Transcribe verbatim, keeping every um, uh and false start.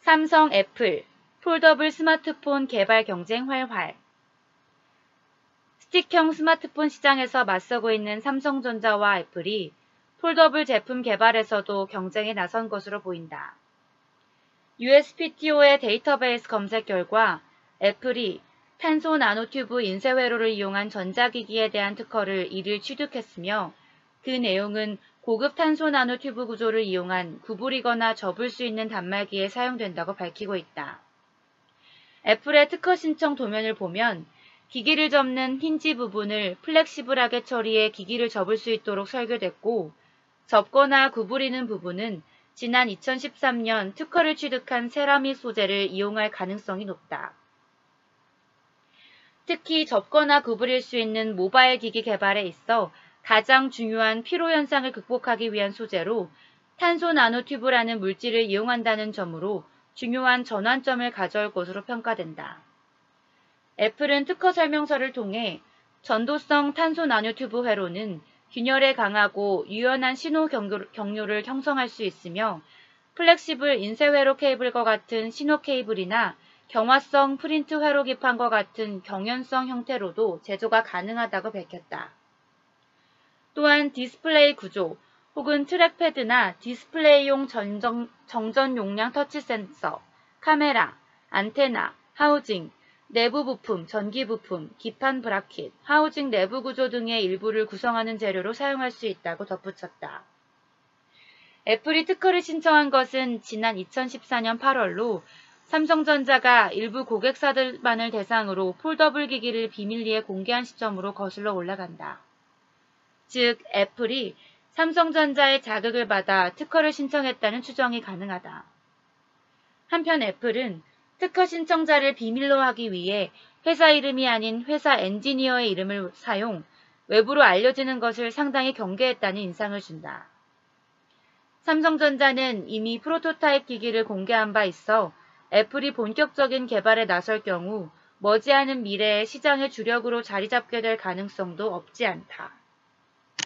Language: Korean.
삼성, 애플, 폴더블 스마트폰 개발 경쟁 활활. 스틱형 스마트폰 시장에서 맞서고 있는 삼성전자와 애플이 폴더블 제품 개발에서도 경쟁에 나선 것으로 보인다. 유에스피티오의 데이터베이스 검색 결과 애플이 탄소 나노튜브 인쇄회로를 이용한 전자기기에 대한 특허를 이를 취득했으며 그 내용은 고급 탄소 나노튜브 구조를 이용한 구부리거나 접을 수 있는 단말기에 사용된다고 밝히고 있다. 애플의 특허 신청 도면을 보면 기기를 접는 힌지 부분을 플렉시블하게 처리해 기기를 접을 수 있도록 설계됐고 접거나 구부리는 부분은 지난 이천십삼 년 특허를 취득한 세라믹 소재를 이용할 가능성이 높다. 특히 접거나 구부릴 수 있는 모바일 기기 개발에 있어 가장 중요한 피로 현상을 극복하기 위한 소재로 탄소 나노튜브라는 물질을 이용한다는 점으로 중요한 전환점을 가져올 것으로 평가된다. 애플은 특허 설명서를 통해 전도성 탄소 나노튜브 회로는 균열에 강하고 유연한 신호 경로를 형성할 수 있으며 플렉시블 인쇄 회로 케이블과 같은 신호 케이블이나 경화성 프린트 회로 기판과 같은 경연성 형태로도 제조가 가능하다고 밝혔다. 또한 디스플레이 구조 혹은 트랙패드나 디스플레이용 전정, 정전 용량 터치 센서, 카메라, 안테나, 하우징, 내부 부품, 전기 부품, 기판 브라켓, 하우징 내부 구조 등의 일부를 구성하는 재료로 사용할 수 있다고 덧붙였다. 애플이 특허를 신청한 것은 지난 이천십사 년 팔월로 삼성전자가 일부 고객사들만을 대상으로 폴더블 기기를 비밀리에 공개한 시점으로 거슬러 올라간다. 즉, 애플이 삼성전자의 자극을 받아 특허를 신청했다는 추정이 가능하다. 한편 애플은 특허 신청자를 비밀로 하기 위해 회사 이름이 아닌 회사 엔지니어의 이름을 사용, 외부로 알려지는 것을 상당히 경계했다는 인상을 준다. 삼성전자는 이미 프로토타입 기기를 공개한 바 있어 애플이 본격적인 개발에 나설 경우 머지않은 미래에 시장의 주력으로 자리 잡게 될 가능성도 없지 않다.